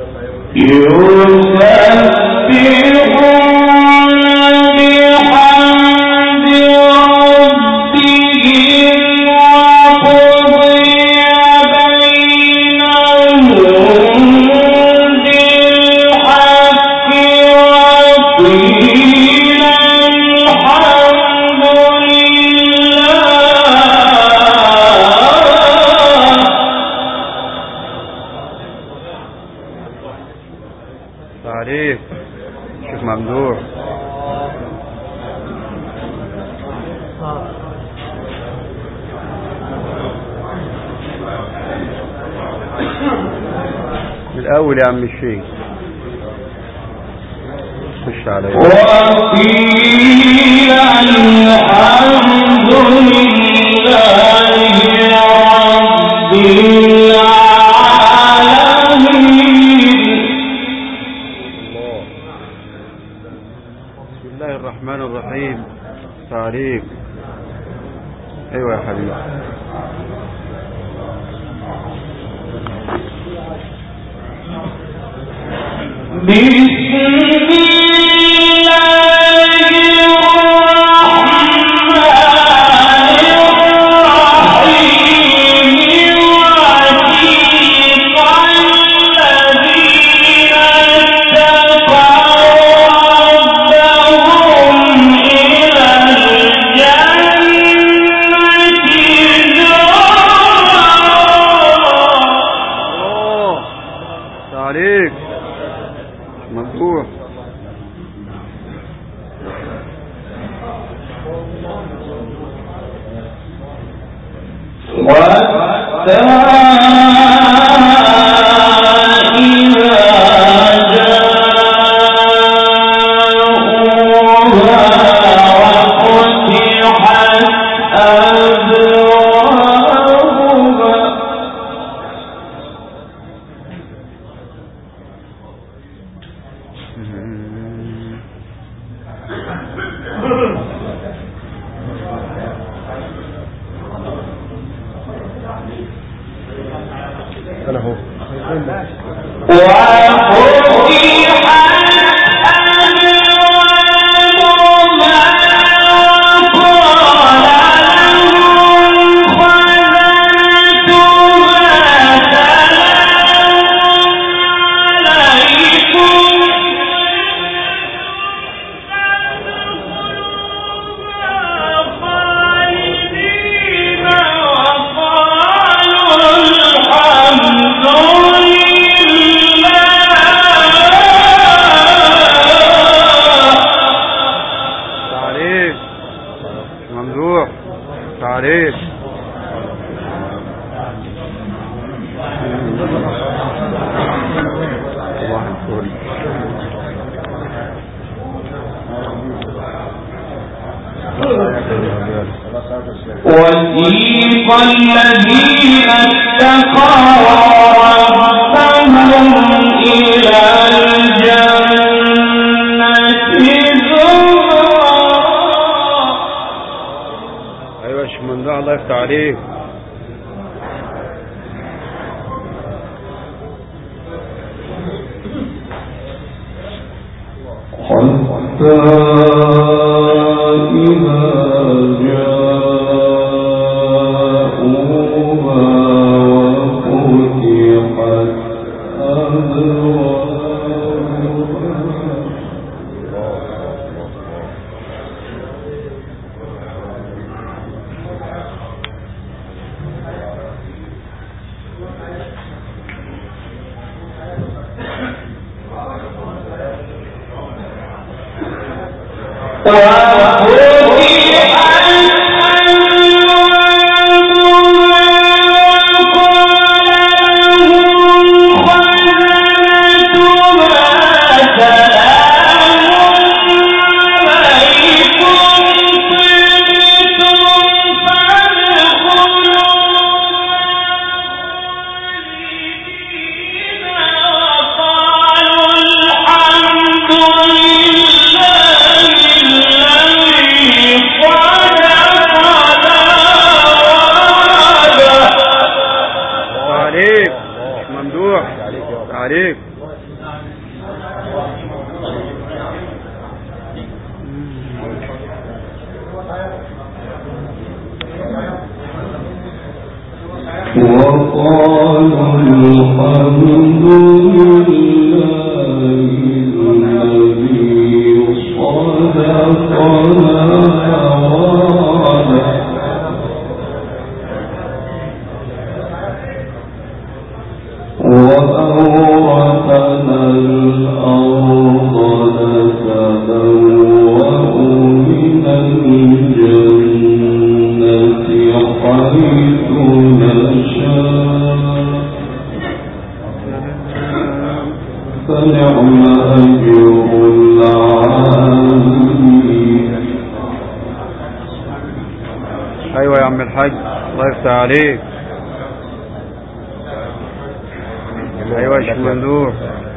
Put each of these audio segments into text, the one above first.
الأول يا عم الشيخ خش عليا. وقيل الحمد لله رب العالمين. بسم الله الرحمن الرحيم. تعريف. ايوه يا حبيبي. وَسِيقَ الَّذِينَ اتَّقَوْا رَبَّهُمْ إِلَى الْجَنَّةِ زُمَرًا. أيوة يا شيخ ممدوح الله يفتح عليك. وقالوا الحمد لله ايوه يا عم الحاج الله يفتح عليك. ايوه يا شيخ ممدوح.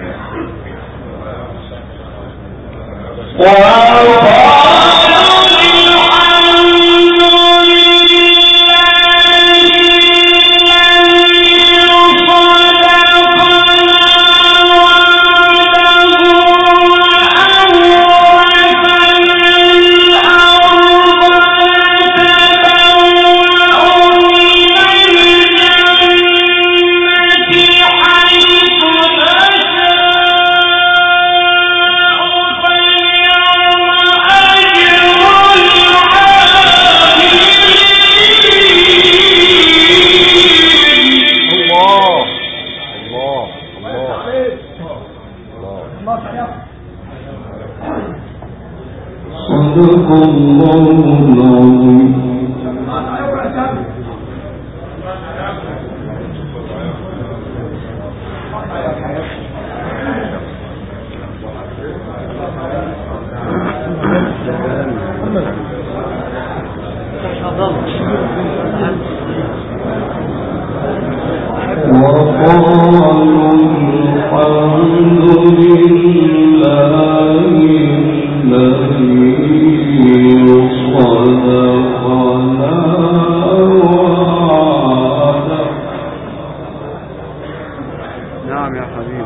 نعم يا حبيبي.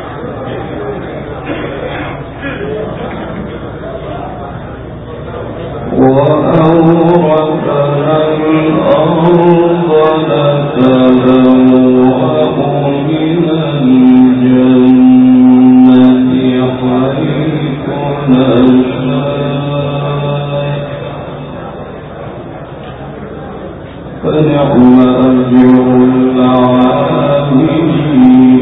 وأورثنا الأرض نتبوأ من الجنة حيث نشاء فنعم أجر العاملين.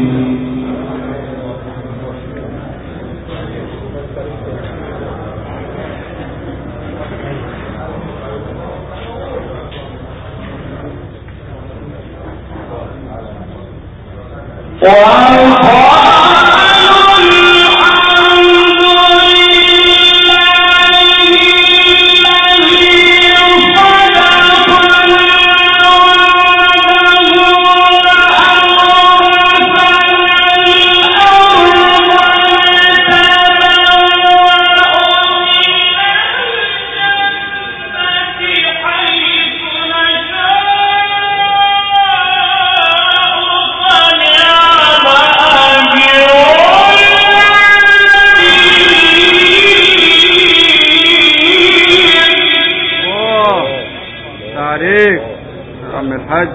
عم الحاج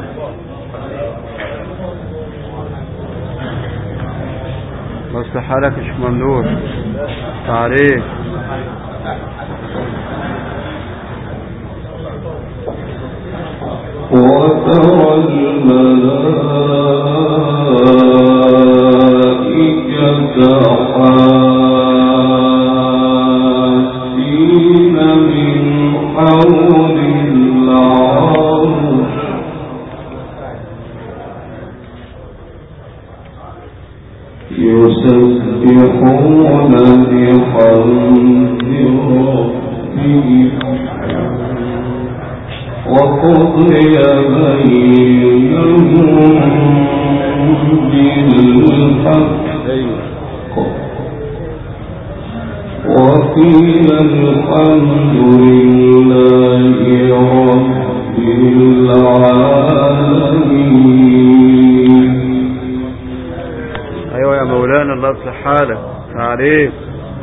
بس حالك مش ممنوع تعريف. وترى الملائكة حافين من حول العرش يسبحون بحمد ربهم وقضي بينهم بالحق وقيل الحمد لله رب العالمين. ايوه يا يا مولانا الله يصلح حالك. عليك.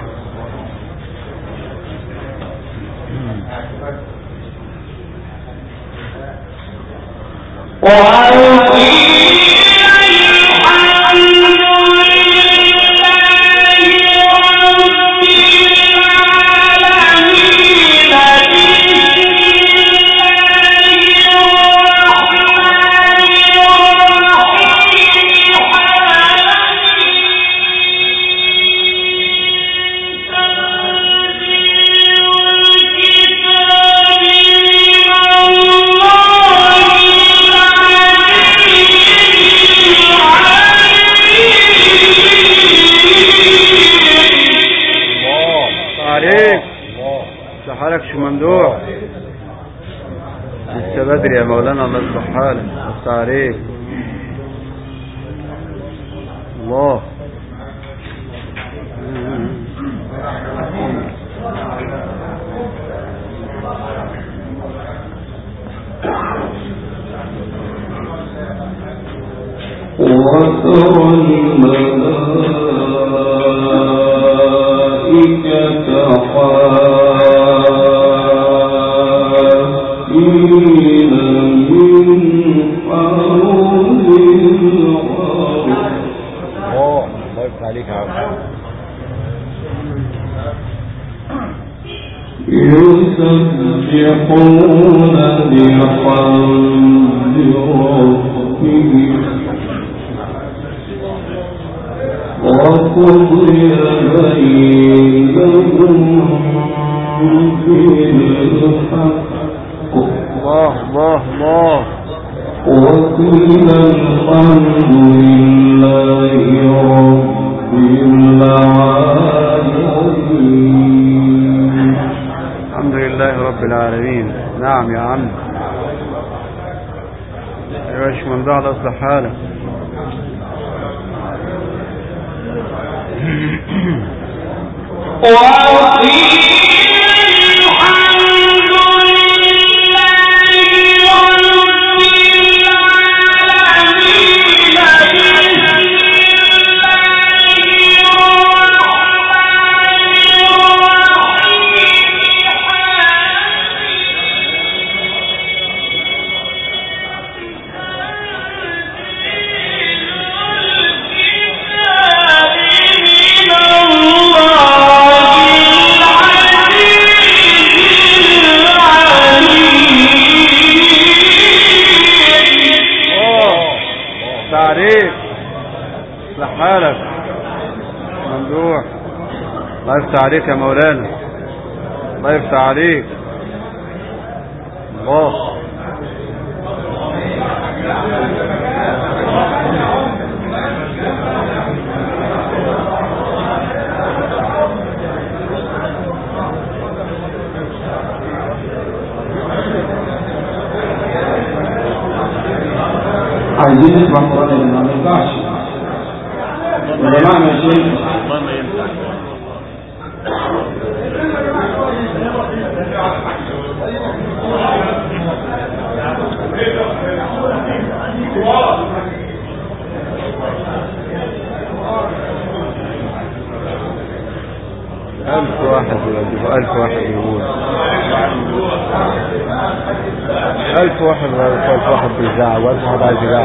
ممدوح لسه بدري يا مولانا الله يصلح حالك. بس عليك الله. وترى الملائكة حافين من حول الله يفتح عليك يا عم. يسبحون بحمد ربهم وقضي بينهم بالحق. الله الله الله. وقيل الحمد لله رب العالمين. الحمد لله رب العالمين. نعم يا عم. يا باش ممدوح الله يصلح حالك. حالك ممدوح الله يفتح عليك يا مولانا. الله يفتح عليك. الله عايزين نسمع قرآن ما ينفعش يا جماعة. يا شيخ والله ما ينفع. ألف واحد يجيبوا 1000 واحد يقول 1000 واحد 1000 واحد بيزعق و1000 واحد عايز يزعق.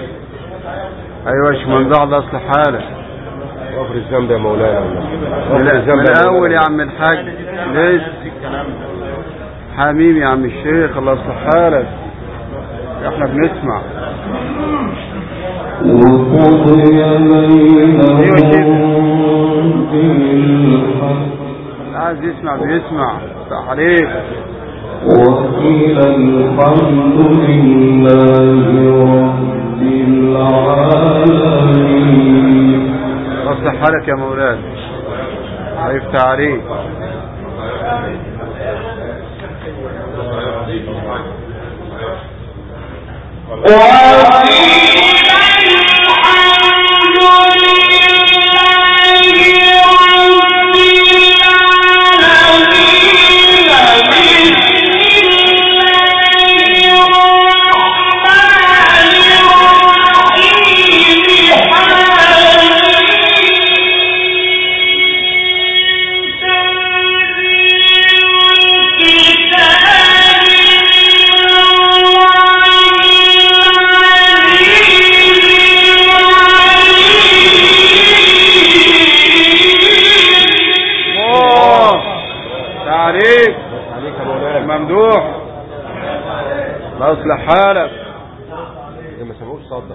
ايوه يا شمندع الله يصلح حالك. غفر الذنب يا مولانا. من الاول يا عم الحاج لسه حبيبي يا عم الشيخ الله يصلح حالك. احنا بنسمع. عايز يسمع بيسمع. صح عليك. وقيل الحمد لله رب العالمين. اصلح حالك يا مولانا. هيفتح عليك. ممدوح لا اصلح حالك. ما سمعوش صدق.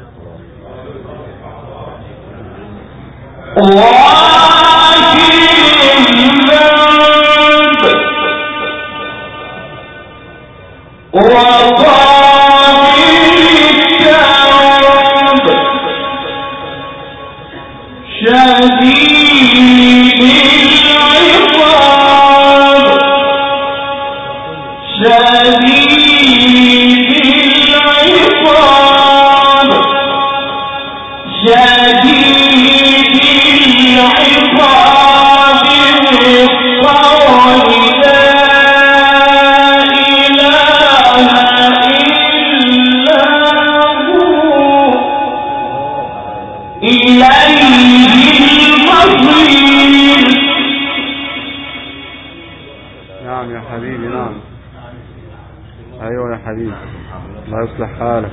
نعم يا حبيبي نعم. ايوه يا حبيبي الله يصلح حالك.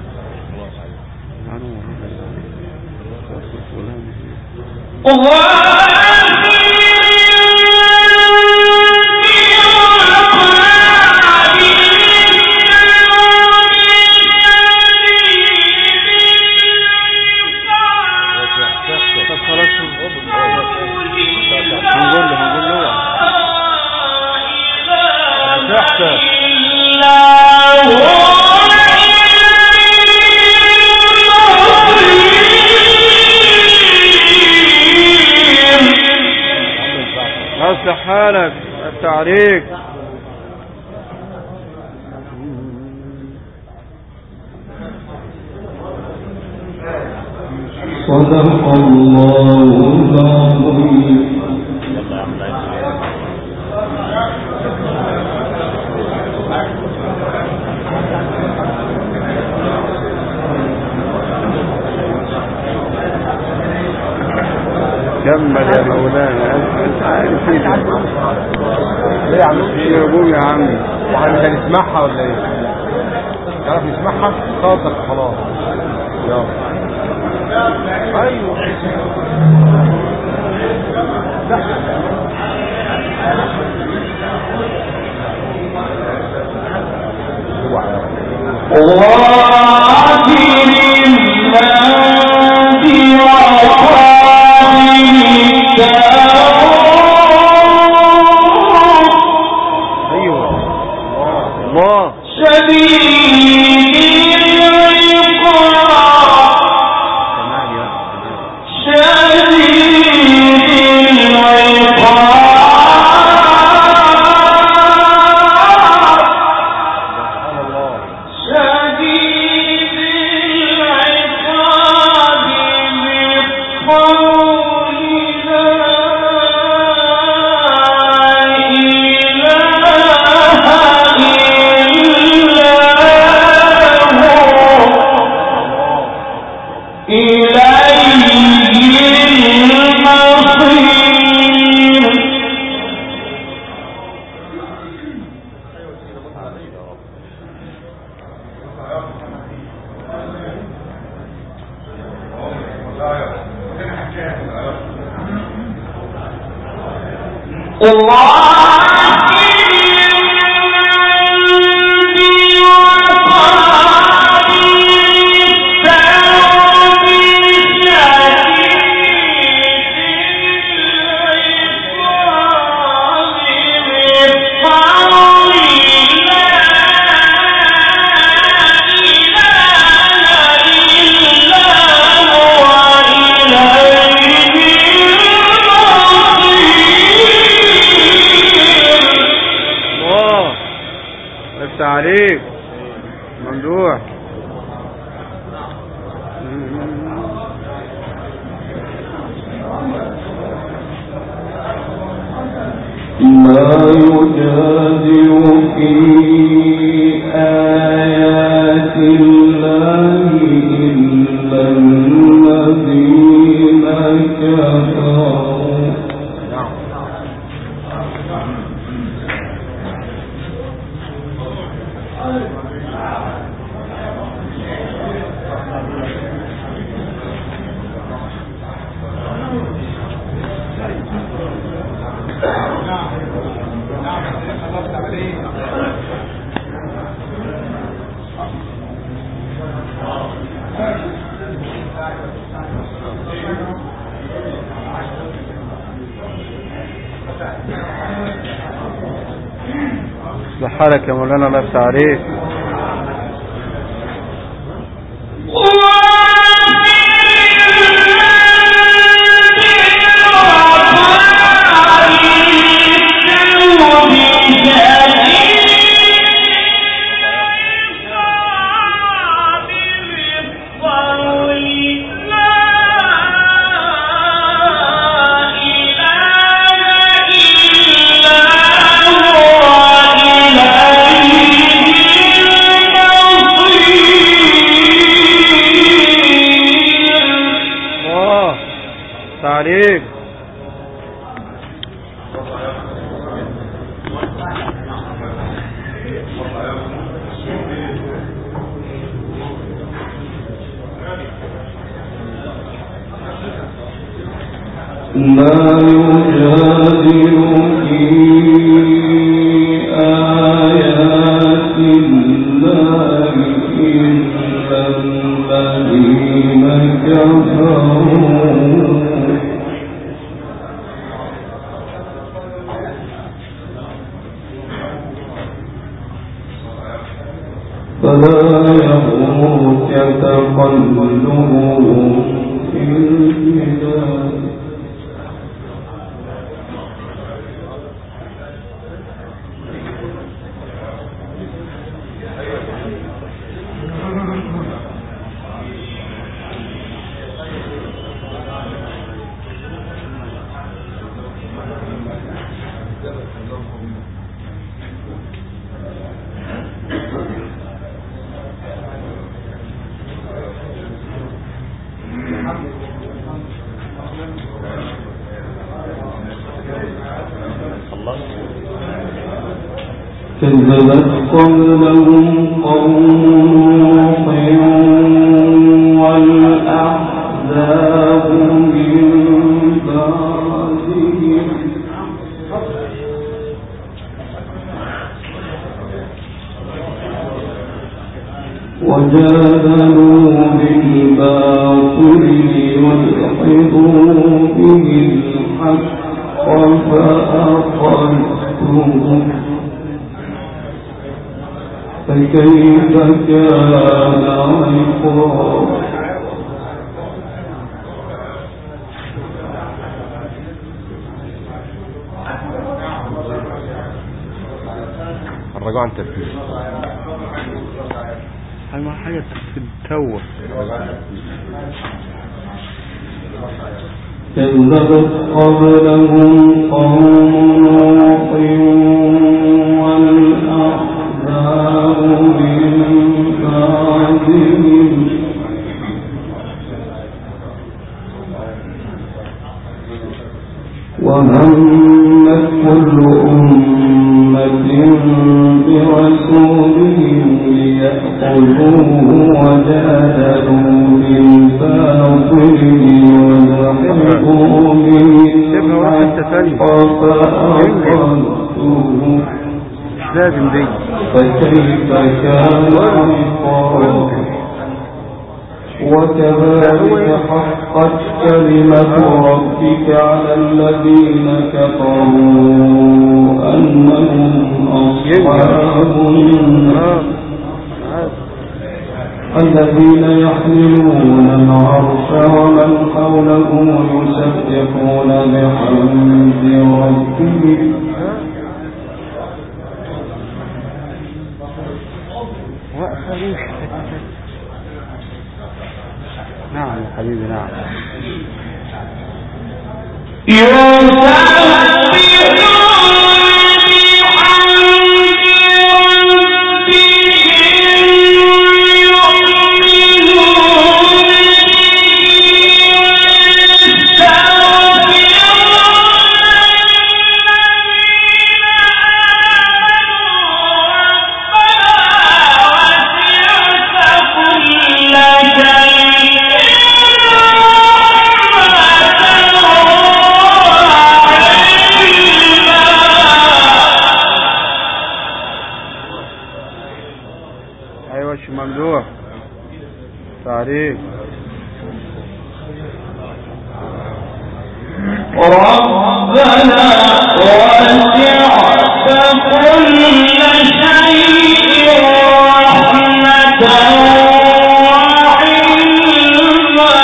اصلح حالك التعريق. صدق الله العظيم. كمل يا مولانا. انت عارف ليه يا عم الشيخ؟ يا ابوي يا عمي احنا مش هنسمعها ولا ايه؟ تعرف نسمعها؟ صوتك خلاص. يلا. ايوه الله شديد العقاب شديد العقاب شديد العقاب بالقول لا عليك ممدوح. ما يجادل في آيات الله إلا الذين كفروا. اصلح حالك يا مولانا، الله يفتح عليك. عليك ما يجادل في آيات الله إلا الذين كفروا. فلا يغرك تقلبهم في البلاد. كذبت قبلهم قوم نوح والأحزاب من بعدهم وجادلوا بالباطل ليدحضوا به الحق فأخذتهم فكيف كان عقاب. الرجوع عن تركيز أهم حاجة في التوه. كذبت قبلهم قوم نوح والأحزاب من بعدهم وهمت كل أمة برسولهم ليأخذوه وجادلوا بالباطل ويدحضوا به الحق لازم دي. فكيف كان عقاب وكذلك حقت كلمة ربك على الذين كفروا أنهم أصحاب النار الذين يحملون العرش ومن حوله يسبحون بحمد ربهم نعم يا حبيبي نعم. ممدوح تعريف ربنا وسعت كل شيء رحمة وعلما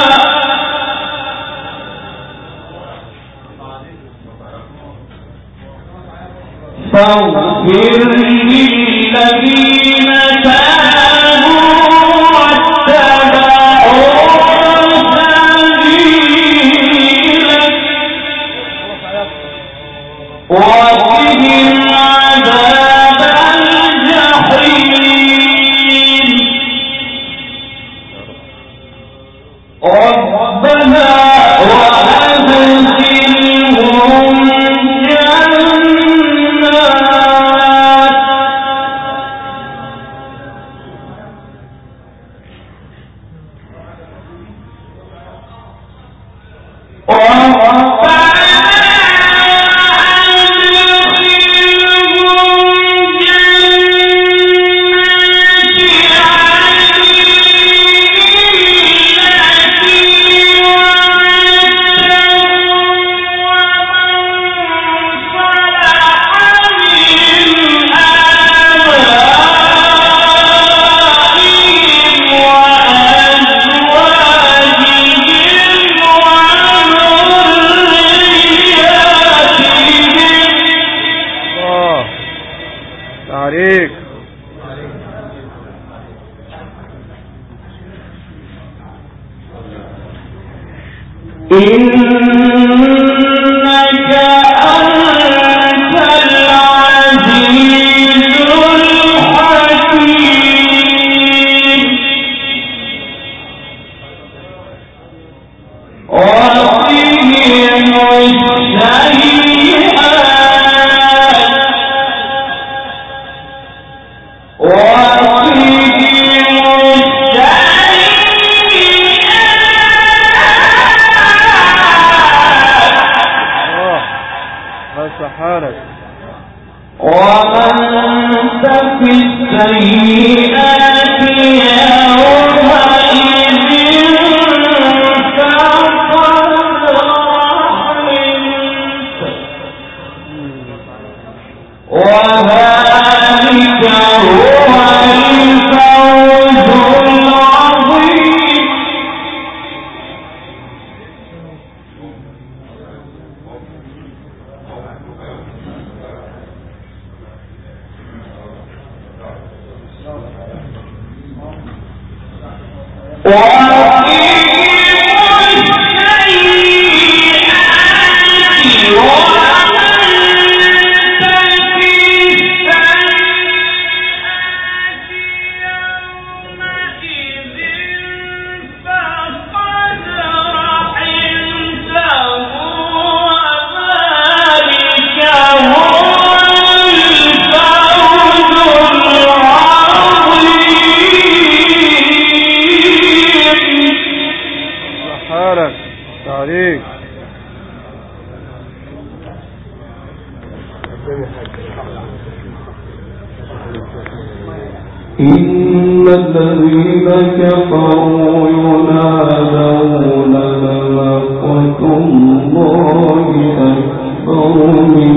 فاغفر للذين وقهم عذاب الجحيم ربنا وأدخلهم جنات تعريف إنك أنت العزيز الحكيم وقهم السيئات حالك ومن تك السيئات يومئذ فقد رحمته وذلك هو الفوز العظيم تعريف إن الذين كفروا ينادون لمقت الله أكبر من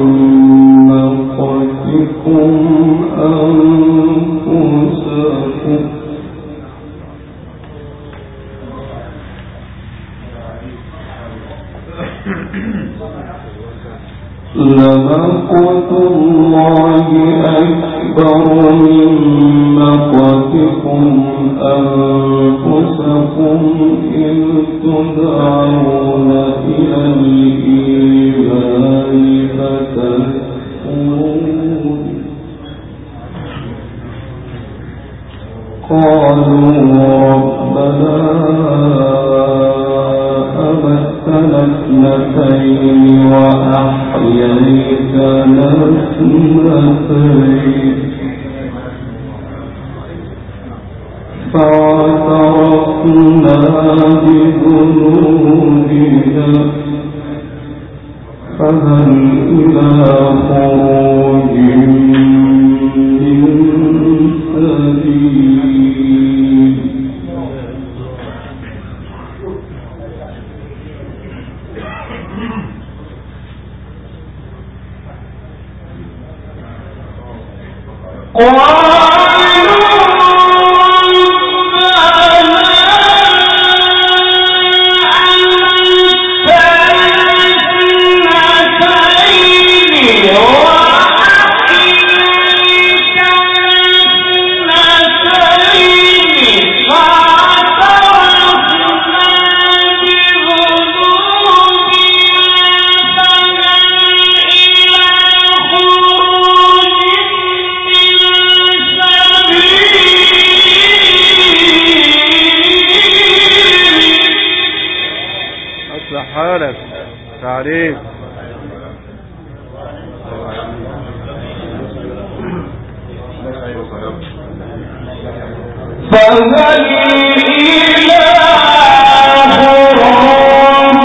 مقتكم أنفسكم لمقت الله أكبر من مقتكم أنفسكم إذ تدعون إلى الإيمان فتكفرون قالوا ربنا أمتنا اثنتين وأحييتنا اثنتين فاعترفنا بذنوبنا فهل إلى خروج من سبيل تعريف فهل إلى خروج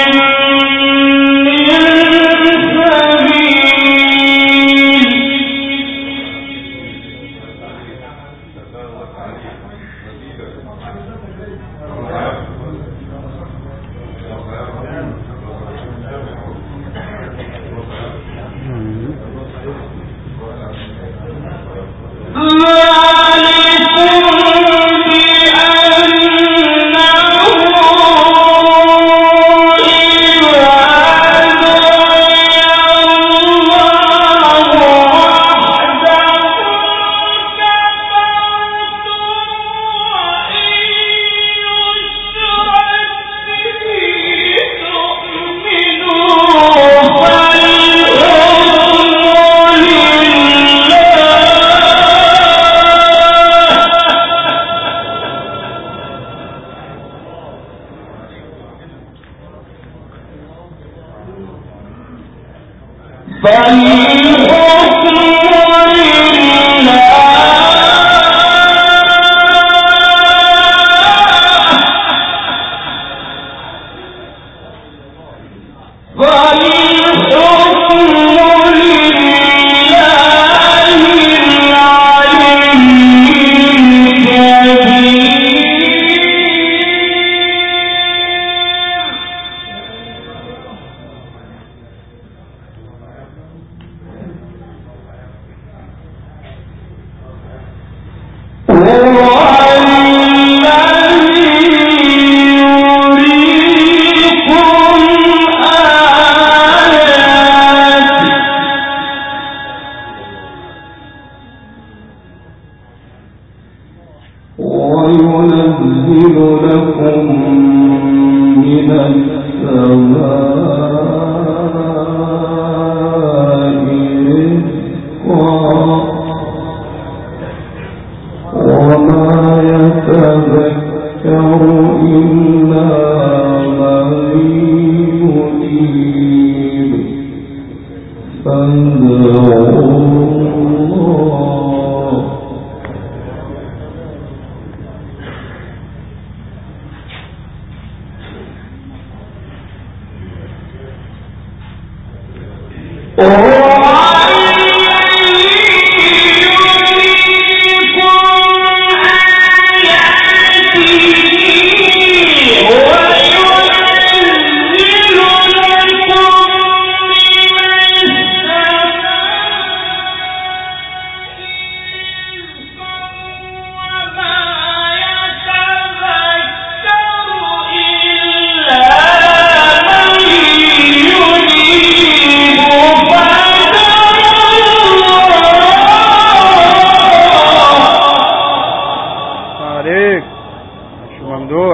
من سبيل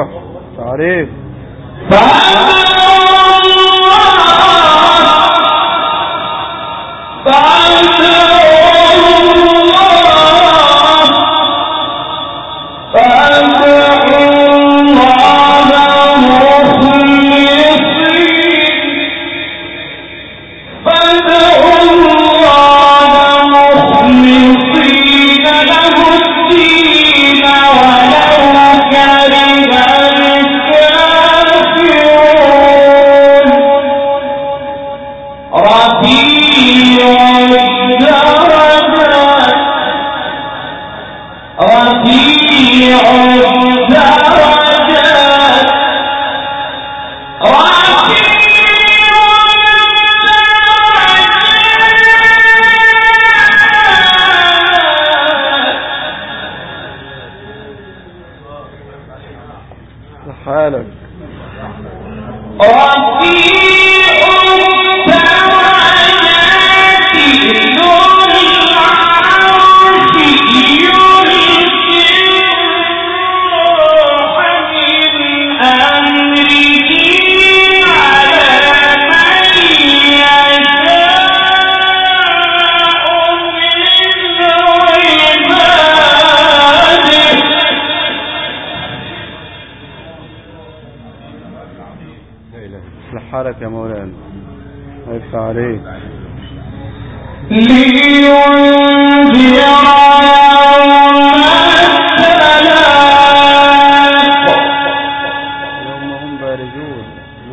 ممدوح تعريف. حالك حالك يا مولانا ما يفتح عليك. يوم هم بارزون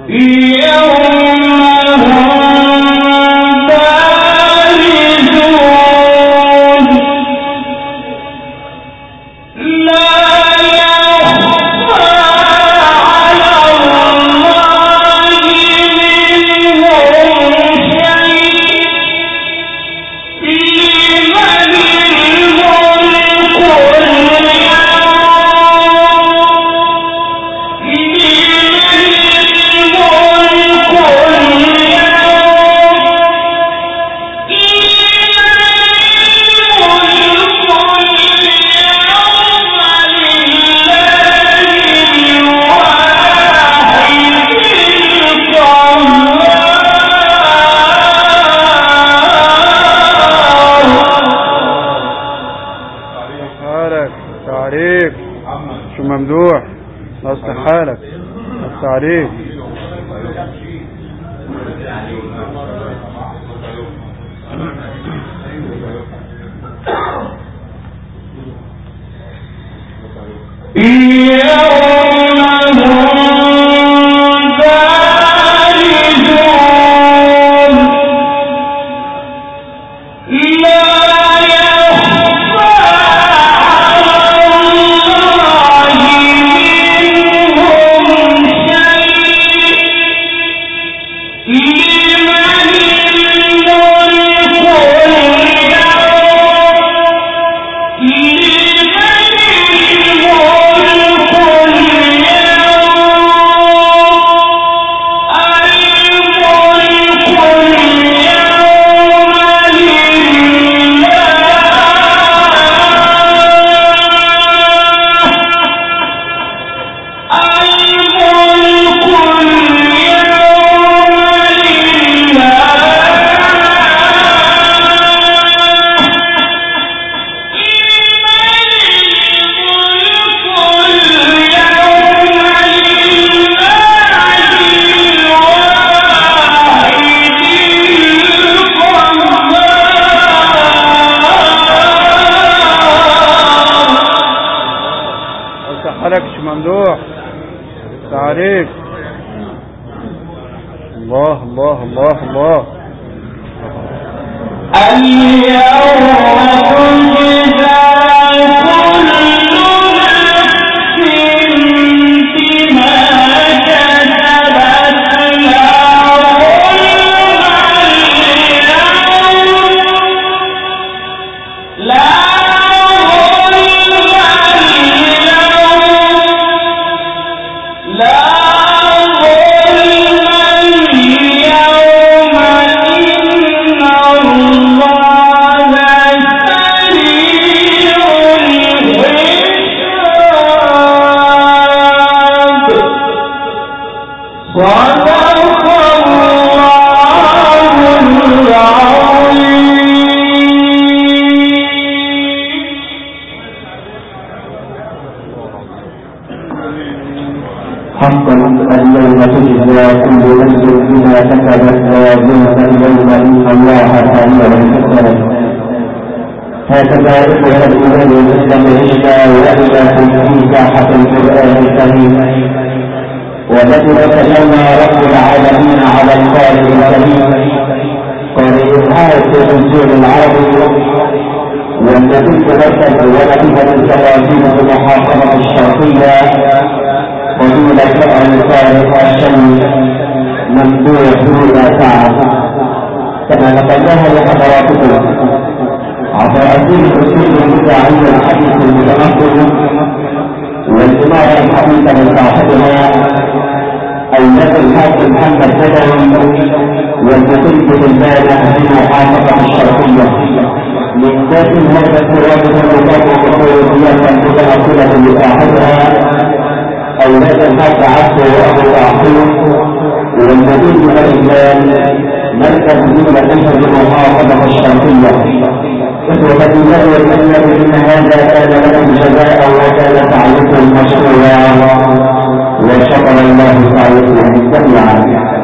تعريف شو ممدوح اصلح حالك التعريف. حالك شو ممدوح تعريف. الله الله الله الله. اليوم تجزى كل نفس بما كسبت لا ظلم اليوم لا الله سريع حقا اليوم تجزى كل نفس بما كسبت ويظن اليوم ان الله سريع الحساب. هكذا اخوة الايمان والاسلام عشنا واذاكم في ساحة القران الكريم، والتي تكلمنا رب العالمين على القارئ الكريم قارئ الآية التنزيل العربي، والنتيجة مركز ونتيجة التقاسيم في المحافظة الشرقية فضيلة القارئ الشيخ ممدوح بن سعد، كما نقلناها لحضراتكم عبر أسير الأسلوب البدعي الحديث المتنقل والإمارة الحديثة من صاحبها أولاد الحاج محمد بدوي والنتيجة البالغ في محافظة الشرقية من ذات هذا التراب المطلق والقيادة المتنقلة لصاحبها أولاد الحاج عبد وأبو تعقيب والنتيجة الإسلام مركز دولة المحافظة الشرقية. إخوة الإيمان والإسلام إن هذا كان لكم جزاء وكان سعيكم مشكورا وشكر الله سعيكم جميعا.